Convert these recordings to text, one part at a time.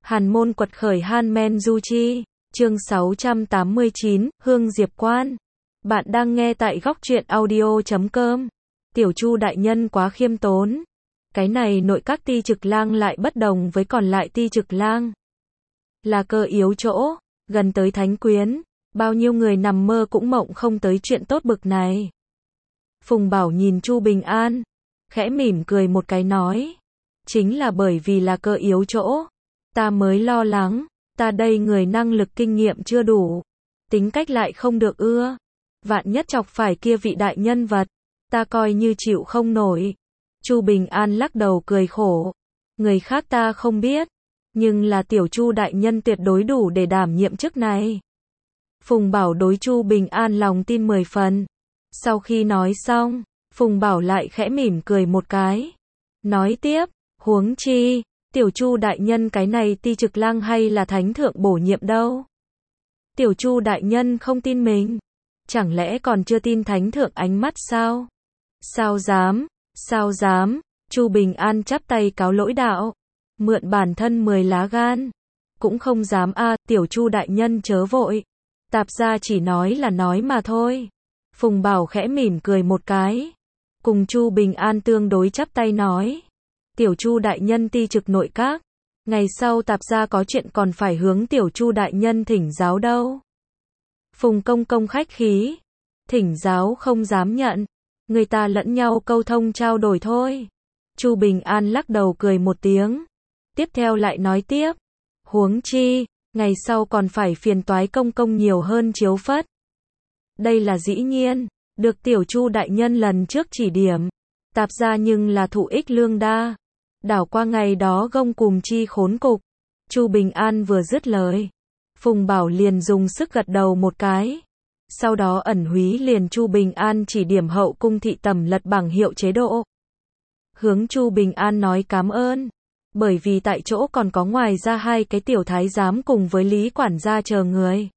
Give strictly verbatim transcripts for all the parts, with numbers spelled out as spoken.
Hàn môn quật khởi Han Men Du Chi, chương sáu trăm tám mươi chín, Hương Diệp Quan. Bạn đang nghe tại góc truyện audio chấm com. Tiểu Chu đại nhân quá khiêm tốn. Cái này nội các Ti Trực Lang lại bất đồng với còn lại Ti Trực Lang. Là cơ yếu chỗ, gần tới thánh quyến, bao nhiêu người nằm mơ cũng mộng không tới chuyện tốt bực này. Phùng Bảo nhìn Chu Bình An, khẽ mỉm cười một cái nói, chính là bởi vì là cơ yếu chỗ, ta mới lo lắng, ta đây người năng lực kinh nghiệm chưa đủ, tính cách lại không được ưa, vạn nhất chọc phải kia vị đại nhân vật, ta coi như chịu không nổi. Chu Bình An lắc đầu cười khổ, người khác ta không biết, nhưng là tiểu Chu đại nhân tuyệt đối đủ để đảm nhiệm chức này. Phùng Bảo đối Chu Bình An lòng tin mười phần. Sau khi nói xong, Phùng Bảo lại khẽ mỉm cười một cái, nói tiếp, huống chi, tiểu Chu đại nhân cái này Ti Trực Lang hay là thánh thượng bổ nhiệm đâu. Tiểu Chu đại nhân không tin mình, chẳng lẽ còn chưa tin thánh thượng ánh mắt sao? Sao dám, sao dám, Chu Bình An chắp tay cáo lỗi đạo, mượn bản thân mười lá gan, cũng không dám a, à, tiểu Chu đại nhân chớ vội, tạp gia chỉ nói là nói mà thôi. Phùng Bảo khẽ mỉm cười một cái, cùng Chu Bình An tương đối chắp tay nói, tiểu Chu đại nhân Ti Trực nội các, ngày sau tạp gia có chuyện còn phải hướng tiểu Chu đại nhân thỉnh giáo đâu. Phùng công công khách khí, thỉnh giáo không dám nhận, người ta lẫn nhau câu thông trao đổi thôi. Chu Bình An lắc đầu cười một tiếng, tiếp theo lại nói tiếp, huống chi, ngày sau còn phải phiền toái công công nhiều hơn chiếu phất. Đây là dĩ nhiên, được tiểu Chu đại nhân lần trước chỉ điểm, tạp gia nhưng là thụ ích lương đa. Đảo qua ngày đó gông cùm chi khốn cục. Chu Bình An vừa dứt lời, Phùng Bảo liền dùng sức gật đầu một cái. Sau đó ẩn húy liền Chu Bình An chỉ điểm hậu cung thị tầm lật bảng hiệu chế độ. Hướng Chu Bình An nói cám ơn, bởi vì tại chỗ còn có ngoài ra hai cái tiểu thái giám cùng với Lý quản gia chờ người.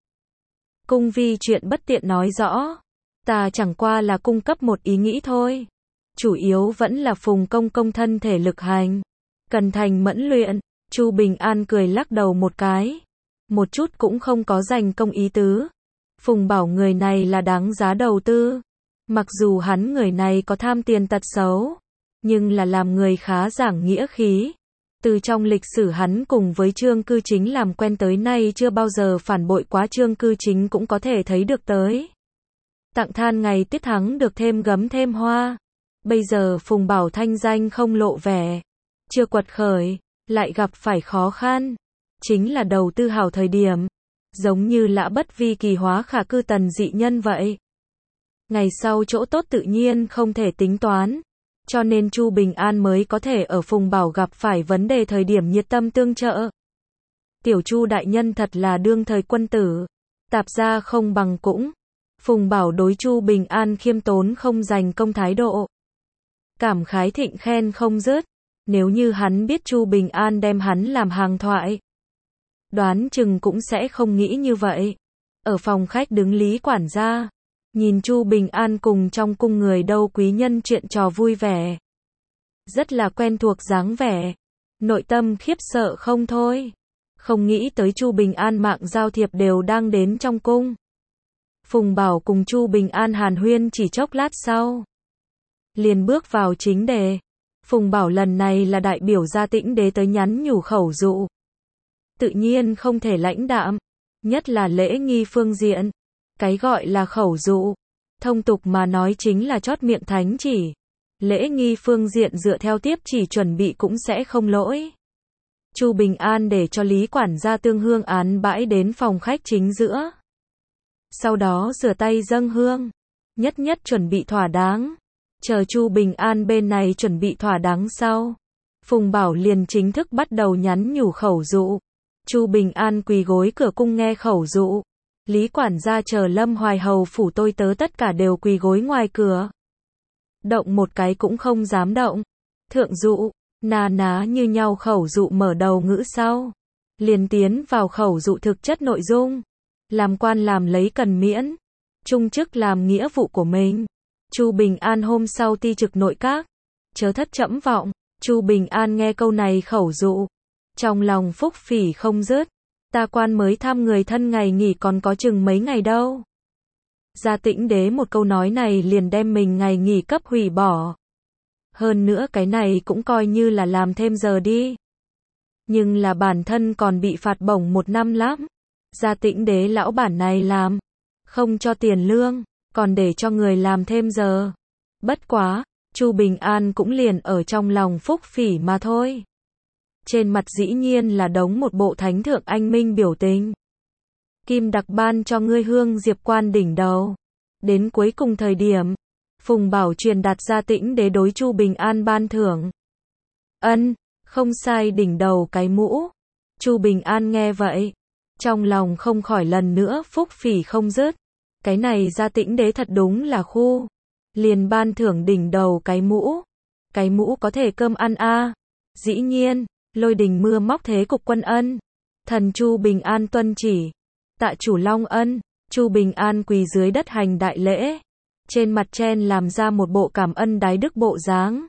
Cung vi chuyện bất tiện nói rõ, ta chẳng qua là cung cấp một ý nghĩ thôi. Chủ yếu vẫn là Phùng công công thân thể lực hành, cần thành mẫn luyện. Chu Bình An cười lắc đầu một cái, một chút cũng không có dành công ý tứ. Phùng Bảo người này là đáng giá đầu tư, mặc dù hắn người này có tham tiền tật xấu, nhưng là làm người khá giảng nghĩa khí. Từ trong lịch sử hắn cùng với Trương Cư Chính làm quen tới nay chưa bao giờ phản bội quá Trương Cư Chính cũng có thể thấy được tới. Tặng than ngày tiết thắng được thêm gấm thêm hoa. Bây giờ Phùng Bảo thanh danh không lộ vẻ, chưa quật khởi, lại gặp phải khó khăn, chính là đầu tư hảo thời điểm, giống như Lã Bất Vi kỳ hóa khả cư tần dị nhân vậy. Ngày sau chỗ tốt tự nhiên không thể tính toán, cho nên Chu Bình An mới có thể ở Phùng Bảo gặp phải vấn đề thời điểm nhiệt tâm tương trợ. Tiểu Chu đại nhân thật là đương thời quân tử, tạp gia không bằng cũng. Phùng Bảo đối Chu Bình An khiêm tốn không dành công thái độ, cảm khái thịnh khen không dứt. Nếu như hắn biết Chu Bình An đem hắn làm hàng thoại, đoán chừng cũng sẽ không nghĩ như vậy. Ở phòng khách đứng Lý quản gia, nhìn Chu Bình An cùng trong cung người đâu quý nhân chuyện trò vui vẻ, rất là quen thuộc dáng vẻ, nội tâm khiếp sợ không thôi. Không nghĩ tới Chu Bình An mạng giao thiệp đều đang đến trong cung. Phùng Bảo cùng Chu Bình An hàn huyên chỉ chốc lát sau, liền bước vào chính đề. Phùng Bảo lần này là đại biểu gia Tĩnh đế tới nhắn nhủ khẩu dụ, tự nhiên không thể lãnh đạm, nhất là lễ nghi phương diện. Cái gọi là khẩu dụ, thông tục mà nói chính là chót miệng thánh chỉ. Lễ nghi phương diện dựa theo tiếp chỉ chuẩn bị cũng sẽ không lỗi. Chu Bình An để cho Lý quản gia tương hương án bãi đến phòng khách chính giữa, sau đó rửa tay dâng hương, nhất nhất chuẩn bị thỏa đáng. Chờ Chu Bình An bên này chuẩn bị thỏa đáng sau, Phùng Bảo liền chính thức bắt đầu nhắn nhủ khẩu dụ. Chu Bình An quỳ gối cửa cung nghe khẩu dụ. Lý quản gia chờ Lâm Hoài hầu phủ tôi tớ tất cả đều quỳ gối ngoài cửa, động một cái cũng không dám động. Thượng dụ, na ná như nhau khẩu dụ mở đầu ngữ sau, liền tiến vào khẩu dụ thực chất nội dung. Làm quan làm lấy cần miễn, trung chức làm nghĩa vụ của mình. Chu Bình An hôm sau Ti Trực nội các, chớ thất trẫm vọng. Chu Bình An nghe câu này khẩu dụ, Trong lòng phúc phỉ không dứt. Ta quan mới thăm người thân ngày nghỉ còn có chừng mấy ngày đâu. Gia Tĩnh Đế một câu nói này liền đem mình ngày nghỉ cấp hủy bỏ. Hơn nữa cái này cũng coi như là làm thêm giờ đi. Nhưng là bản thân còn bị phạt bổng một năm lắm. Gia Tĩnh Đế lão bản này làm. Không cho tiền lương, còn để cho người làm thêm giờ. Bất quá, Chu Bình An cũng liền ở trong lòng phúc phỉ mà thôi. Trên mặt dĩ nhiên là đống một bộ thánh thượng anh minh biểu tình. Kim đặc ban cho ngươi hương diệp quan đỉnh đầu. Đến cuối cùng thời điểm, Phùng Bảo truyền đạt Gia Tĩnh Đế đối Chu Bình An ban thưởng. Ân, không sai, đỉnh đầu cái mũ. Chu Bình An nghe vậy, trong lòng không khỏi lần nữa phúc phỉ không dứt. Cái này Gia Tĩnh Đế thật đúng là khu. Liền ban thưởng đỉnh đầu cái mũ. Cái mũ có thể cơm ăn a. À. Dĩ nhiên, lôi đình mưa móc thế cục quân ân. Thần Chu Bình An tuân chỉ. Tạ chủ long ân. Chu Bình An quỳ dưới đất hành đại lễ. Trên mặt chen làm ra một bộ cảm ân đái đức bộ dáng.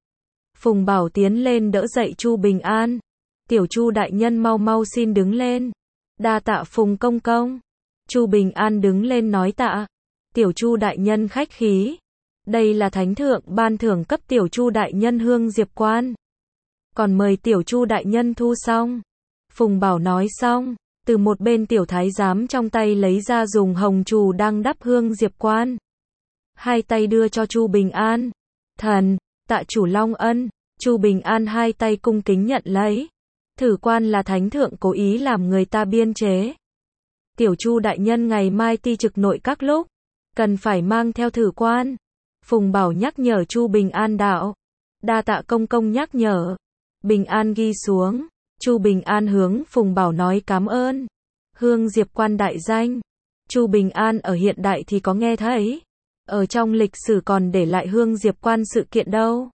Phùng Bảo tiến lên đỡ dậy Chu Bình An. Tiểu Chu đại nhân mau mau xin đứng lên. Đa tạ Phùng công công. Chu Bình An đứng lên nói tạ. Tiểu Chu đại nhân khách khí. Đây là thánh thượng ban thưởng cấp Tiểu Chu đại nhân hương diệp quan. Còn mời Tiểu Chu đại nhân thu xong. Phùng Bảo nói xong, từ một bên tiểu thái giám trong tay lấy ra dùng hồng trù đang đắp hương diệp quan. Hai tay đưa cho Chu Bình An. Thần, tạ chủ long ân. Chu Bình An hai tay cung kính nhận lấy. Thử quan là thánh thượng cố ý làm người ta biên chế. Tiểu Chu đại nhân ngày mai ti trực nội các lúc, cần phải mang theo thử quan. Phùng Bảo nhắc nhở Chu Bình An đạo. Đa tạ công công nhắc nhở. Bình An ghi xuống. Chu Bình An hướng Phùng Bảo nói cảm ơn. Hương diệp quan đại danh. Chu Bình An ở hiện đại thì có nghe thấy. Ở trong lịch sử còn để lại hương diệp quan sự kiện đâu.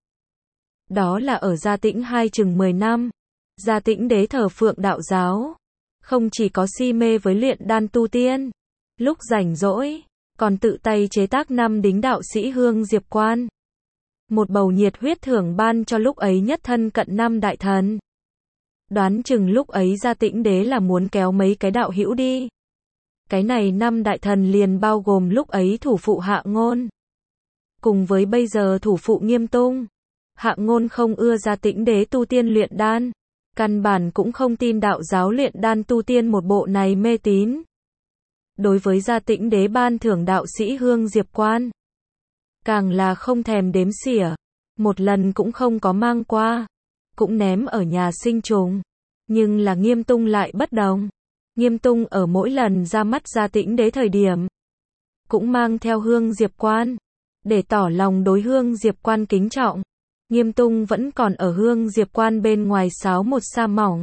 Đó là ở Gia Tĩnh hai chừng mười năm. Gia Tĩnh Đế thờ phượng đạo giáo. Không chỉ có si mê với luyện đan tu tiên. Lúc rảnh rỗi, còn tự tay chế tác năm đính đạo sĩ hương diệp quan. Một bầu nhiệt huyết thưởng ban cho lúc ấy nhất thân cận năm đại thần. Đoán chừng lúc ấy Gia Tĩnh Đế là muốn kéo mấy cái đạo hữu đi. Cái này năm đại thần liền bao gồm lúc ấy thủ phụ Hạ Ngôn. Cùng với bây giờ thủ phụ Nghiêm Tung. Hạ Ngôn không ưa Gia Tĩnh Đế tu tiên luyện đan. Căn bản cũng không tin đạo giáo luyện đan tu tiên một bộ này mê tín. Đối với Gia Tĩnh Đế ban thưởng đạo sĩ hương diệp quan. Càng là không thèm đếm xỉa. Một lần cũng không có mang qua. Cũng ném ở nhà sinh trùng. Nhưng là Nghiêm Tung lại bất đồng. Nghiêm Tung ở mỗi lần ra mắt Gia Tĩnh Đế thời điểm. Cũng mang theo hương diệp quan. Để tỏ lòng đối hương diệp quan kính trọng. Nghiêm Tung vẫn còn ở hương diệp quan bên ngoài sáo một sa mỏng.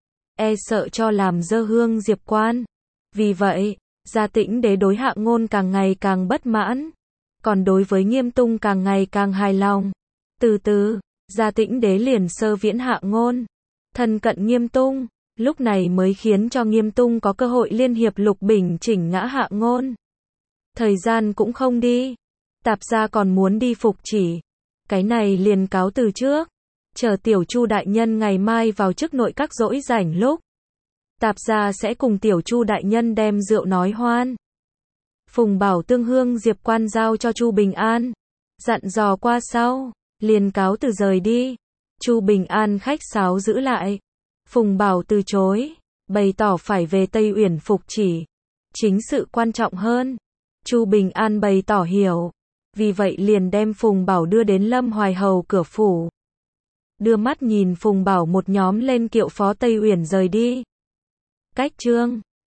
E sợ cho làm dơ hương diệp quan. Vì vậy, Gia Tĩnh Đế đối Hạ Ngôn càng ngày càng bất mãn. Còn đối với Nghiêm Tung càng ngày càng hài lòng. Từ từ, Gia Tĩnh Đế liền sơ viễn Hạ Ngôn. Thân cận Nghiêm Tung. Lúc này mới khiến cho Nghiêm Tung có cơ hội liên hiệp Lục Bình chỉnh ngã Hạ Ngôn. Thời gian cũng không đi. Tạp gia còn muốn đi phục chỉ. Cái này liền cáo từ trước. Chờ Tiểu Chu đại nhân ngày mai vào chức nội các rỗi rảnh lúc. Tạp gia sẽ cùng Tiểu Chu đại nhân đem rượu nói hoan. Phùng Bảo tương hương diệp quan giao cho Chu Bình An. Dặn dò qua sau. Liền cáo từ rời đi. Chu Bình An khách sáo giữ lại. Phùng Bảo từ chối. Bày tỏ phải về Tây Uyển phục chỉ. Chính sự quan trọng hơn. Chu Bình An bày tỏ hiểu. Vì vậy liền đem Phùng Bảo đưa đến Lâm Hoài Hầu cửa phủ. Đưa mắt nhìn Phùng Bảo một nhóm lên kiệu phó Tây Uyển rời đi. Cách chương